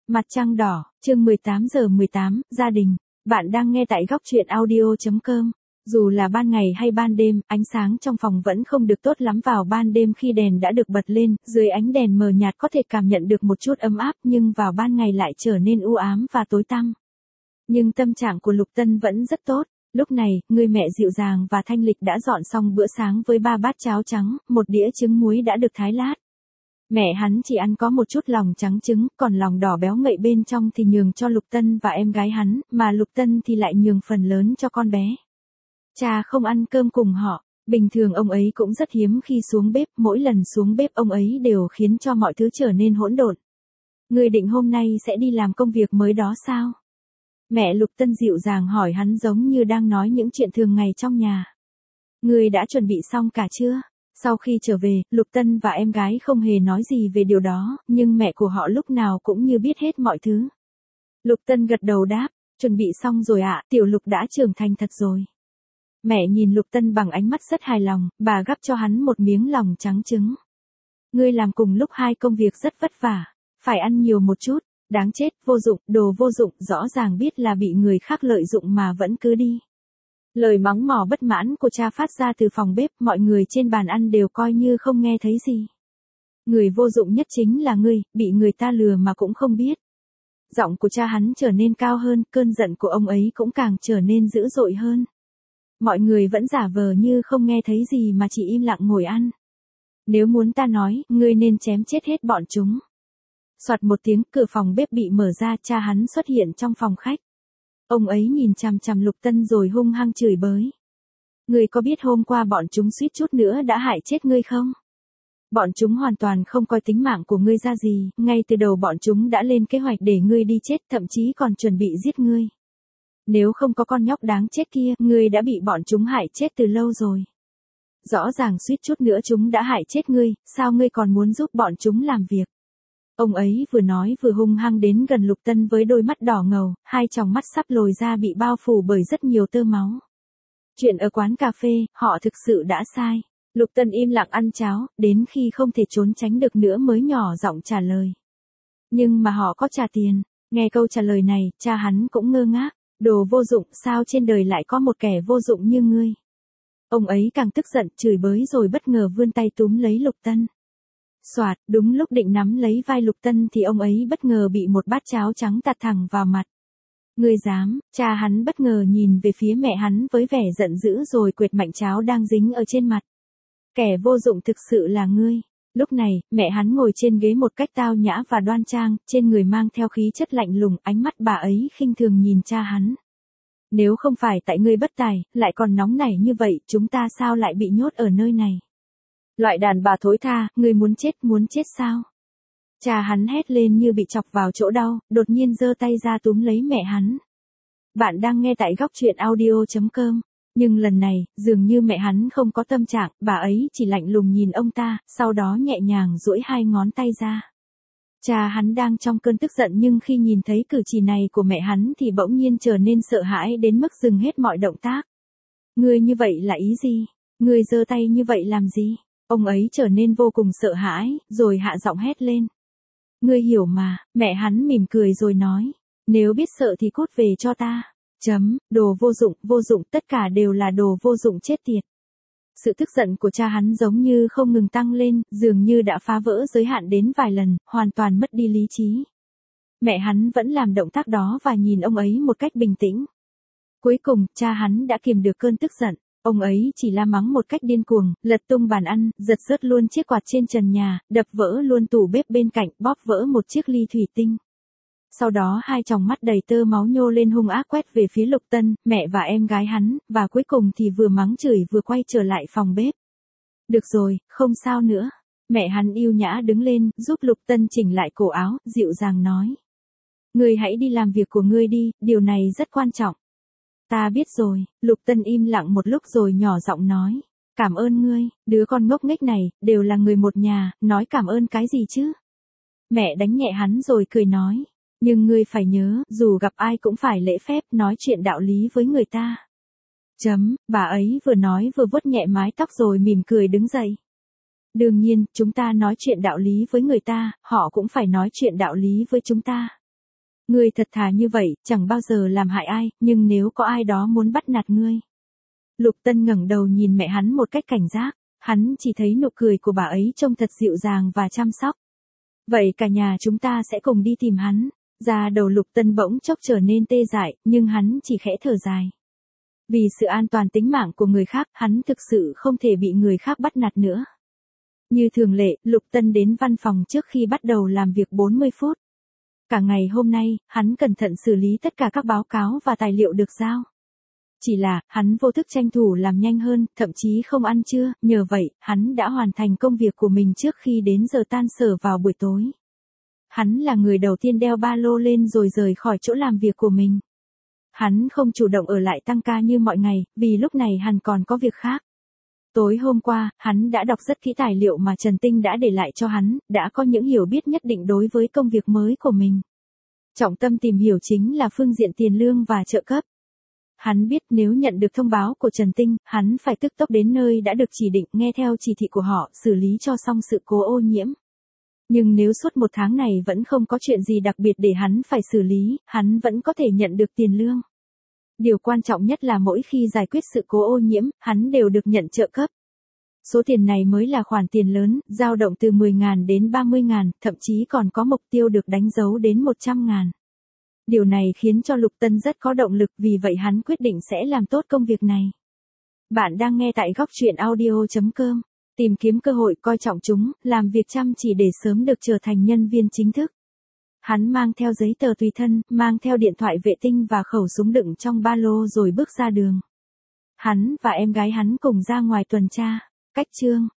Mặt trăng đỏ, chương 18:18, gia đình. Bạn đang nghe tại góc truyện audio.com. Dù là ban ngày hay ban đêm, ánh sáng trong phòng vẫn không được tốt lắm vào ban đêm khi đèn đã được bật lên, dưới ánh đèn mờ nhạt có thể cảm nhận được một chút ấm áp nhưng vào ban ngày lại trở nên u ám và tối tăm. Nhưng tâm trạng của Lục Tân vẫn rất tốt. Lúc này, người mẹ dịu dàng và thanh lịch đã dọn xong bữa sáng với 3 bát cháo trắng, một đĩa trứng muối đã được thái lát. Mẹ hắn chỉ ăn có một chút lòng trắng trứng, còn lòng đỏ béo ngậy bên trong thì nhường cho Lục Tân và em gái hắn, mà Lục Tân thì lại nhường phần lớn cho con bé. Cha không ăn cơm cùng họ, bình thường ông ấy cũng rất hiếm khi xuống bếp, mỗi lần xuống bếp ông ấy đều khiến cho mọi thứ trở nên hỗn độn. Người định hôm nay sẽ đi làm công việc mới đó sao? Mẹ Lục Tân dịu dàng hỏi hắn giống như đang nói những chuyện thường ngày trong nhà. Người đã chuẩn bị xong cả chưa? Sau khi trở về, Lục Tân và em gái không hề nói gì về điều đó, nhưng mẹ của họ lúc nào cũng như biết hết mọi thứ. Lục Tân gật đầu đáp, chuẩn bị xong rồi ạ, tiểu Lục đã trưởng thành thật rồi. Mẹ nhìn Lục Tân bằng ánh mắt rất hài lòng, bà gắp cho hắn một miếng lòng trắng trứng. Ngươi làm cùng lúc 2 công việc rất vất vả, phải ăn nhiều một chút, đáng chết, vô dụng, đồ vô dụng, rõ ràng biết là bị người khác lợi dụng mà vẫn cứ đi. Lời mắng mỏ bất mãn của cha phát ra từ phòng bếp, mọi người trên bàn ăn đều coi như không nghe thấy gì. Người vô dụng nhất chính là ngươi, bị người ta lừa mà cũng không biết. Giọng của cha hắn trở nên cao hơn, cơn giận của ông ấy cũng càng trở nên dữ dội hơn. Mọi người vẫn giả vờ như không nghe thấy gì mà chỉ im lặng ngồi ăn. Nếu muốn ta nói, ngươi nên chém chết hết bọn chúng. Soạt một tiếng, cửa phòng bếp bị mở ra, cha hắn xuất hiện trong phòng khách. Ông ấy nhìn chằm chằm Lục Tân rồi hung hăng chửi bới. Ngươi có biết hôm qua bọn chúng suýt chút nữa đã hại chết ngươi không? Bọn chúng hoàn toàn không coi tính mạng của ngươi ra gì, ngay từ đầu bọn chúng đã lên kế hoạch để ngươi đi chết, thậm chí còn chuẩn bị giết ngươi. Nếu không có con nhóc đáng chết kia, ngươi đã bị bọn chúng hại chết từ lâu rồi. Rõ ràng suýt chút nữa chúng đã hại chết ngươi, sao ngươi còn muốn giúp bọn chúng làm việc? Ông ấy vừa nói vừa hung hăng đến gần Lục Tân với đôi mắt đỏ ngầu, 2 tròng mắt sắp lồi ra bị bao phủ bởi rất nhiều tơ máu. Chuyện ở quán cà phê, họ thực sự đã sai. Lục Tân im lặng ăn cháo, đến khi không thể trốn tránh được nữa mới nhỏ giọng trả lời. Nhưng mà họ có trả tiền. Nghe câu trả lời này, cha hắn cũng ngơ ngác. Đồ vô dụng, sao trên đời lại có một kẻ vô dụng như ngươi? Ông ấy càng tức giận, chửi bới rồi bất ngờ vươn tay túm lấy Lục Tân. Soạt, đúng lúc định nắm lấy vai Lục Tân thì ông ấy bất ngờ bị một bát cháo trắng tạt thẳng vào mặt. Ngươi dám? Cha hắn bất ngờ nhìn về phía mẹ hắn với vẻ giận dữ rồi quệt mạnh cháo đang dính ở trên mặt. Kẻ vô dụng thực sự là ngươi. Lúc này, mẹ hắn ngồi trên ghế một cách tao nhã và đoan trang, trên người mang theo khí chất lạnh lùng, ánh mắt bà ấy khinh thường nhìn cha hắn. Nếu không phải tại ngươi bất tài, lại còn nóng nảy như vậy, chúng ta sao lại bị nhốt ở nơi này? Loại đàn bà thối tha, ngươi muốn chết sao? Cha hắn hét lên như bị chọc vào chỗ đau, đột nhiên giơ tay ra túm lấy mẹ hắn. Bạn đang nghe tại góc truyện audio.com. Nhưng lần này, dường như mẹ hắn không có tâm trạng, bà ấy chỉ lạnh lùng nhìn ông ta, sau đó nhẹ nhàng duỗi 2 ngón tay ra. Cha hắn đang trong cơn tức giận nhưng khi nhìn thấy cử chỉ này của mẹ hắn thì bỗng nhiên trở nên sợ hãi đến mức dừng hết mọi động tác. Ngươi như vậy là ý gì? Ngươi giơ tay như vậy làm gì? Ông ấy trở nên vô cùng sợ hãi, rồi hạ giọng hét lên. Ngươi hiểu mà, mẹ hắn mỉm cười rồi nói. Nếu biết sợ thì cút về cho ta. Đồ vô dụng, tất cả đều là đồ vô dụng chết tiệt. Sự tức giận của cha hắn giống như không ngừng tăng lên, dường như đã phá vỡ giới hạn đến vài lần, hoàn toàn mất đi lý trí. Mẹ hắn vẫn làm động tác đó và nhìn ông ấy một cách bình tĩnh. Cuối cùng, cha hắn đã kiềm được cơn tức giận. Ông ấy chỉ la mắng một cách điên cuồng, lật tung bàn ăn, giật rớt luôn chiếc quạt trên trần nhà, đập vỡ luôn tủ bếp bên cạnh, bóp vỡ một chiếc ly thủy tinh. Sau đó 2 tròng mắt đầy tơ máu nhô lên hung ác quét về phía Lục Tân, mẹ và em gái hắn, và cuối cùng thì vừa mắng chửi vừa quay trở lại phòng bếp. Được rồi, không sao nữa. Mẹ hắn yêu nhã đứng lên, giúp Lục Tân chỉnh lại cổ áo, dịu dàng nói. Ngươi hãy đi làm việc của ngươi đi, điều này rất quan trọng. Ta biết rồi. Lục Tân im lặng một lúc rồi nhỏ giọng nói. Cảm ơn ngươi, đứa con ngốc nghếch này, đều là người một nhà, nói cảm ơn cái gì chứ? Mẹ đánh nhẹ hắn rồi cười nói. Nhưng ngươi phải nhớ, dù gặp ai cũng phải lễ phép nói chuyện đạo lý với người ta. Bà ấy vừa nói vừa vuốt nhẹ mái tóc rồi mỉm cười đứng dậy. Đương nhiên, chúng ta nói chuyện đạo lý với người ta, họ cũng phải nói chuyện đạo lý với chúng ta. Ngươi thật thà như vậy, chẳng bao giờ làm hại ai, nhưng nếu có ai đó muốn bắt nạt ngươi. Lục Tân ngẩng đầu nhìn mẹ hắn một cách cảnh giác, hắn chỉ thấy nụ cười của bà ấy trông thật dịu dàng và chăm sóc. Vậy cả nhà chúng ta sẽ cùng đi tìm hắn. Da đầu Lục Tân bỗng chốc trở nên tê dại, nhưng hắn chỉ khẽ thở dài. Vì sự an toàn tính mạng của người khác, hắn thực sự không thể bị người khác bắt nạt nữa. Như thường lệ, Lục Tân đến văn phòng trước khi bắt đầu làm việc 40 phút. Cả ngày hôm nay, hắn cẩn thận xử lý tất cả các báo cáo và tài liệu được giao. Chỉ là, hắn vô thức tranh thủ làm nhanh hơn, thậm chí không ăn trưa, nhờ vậy, hắn đã hoàn thành công việc của mình trước khi đến giờ tan sở vào buổi tối. Hắn là người đầu tiên đeo ba lô lên rồi rời khỏi chỗ làm việc của mình. Hắn không chủ động ở lại tăng ca như mọi ngày, vì lúc này hắn còn có việc khác. Tối hôm qua, hắn đã đọc rất kỹ tài liệu mà Trần Tinh đã để lại cho hắn, đã có những hiểu biết nhất định đối với công việc mới của mình. Trọng tâm tìm hiểu chính là phương diện tiền lương và trợ cấp. Hắn biết nếu nhận được thông báo của Trần Tinh, hắn phải tức tốc đến nơi đã được chỉ định, nghe theo chỉ thị của họ, xử lý cho xong sự cố ô nhiễm. Nhưng nếu suốt một tháng này vẫn không có chuyện gì đặc biệt để hắn phải xử lý, hắn vẫn có thể nhận được tiền lương. Điều quan trọng nhất là mỗi khi giải quyết sự cố ô nhiễm, hắn đều được nhận trợ cấp. Số tiền này mới là khoản tiền lớn, dao động từ 10.000 đến 30.000, thậm chí còn có mục tiêu được đánh dấu đến 100.000. Điều này khiến cho Lục Tân rất có động lực, vì vậy hắn quyết định sẽ làm tốt công việc này. Bạn đang nghe tại góc truyện audio.com. Tìm kiếm cơ hội, coi trọng chúng, làm việc chăm chỉ để sớm được trở thành nhân viên chính thức. Hắn mang theo giấy tờ tùy thân, mang theo điện thoại vệ tinh và khẩu súng đựng trong ba lô rồi bước ra đường. Hắn và em gái hắn cùng ra ngoài tuần tra. Cách chương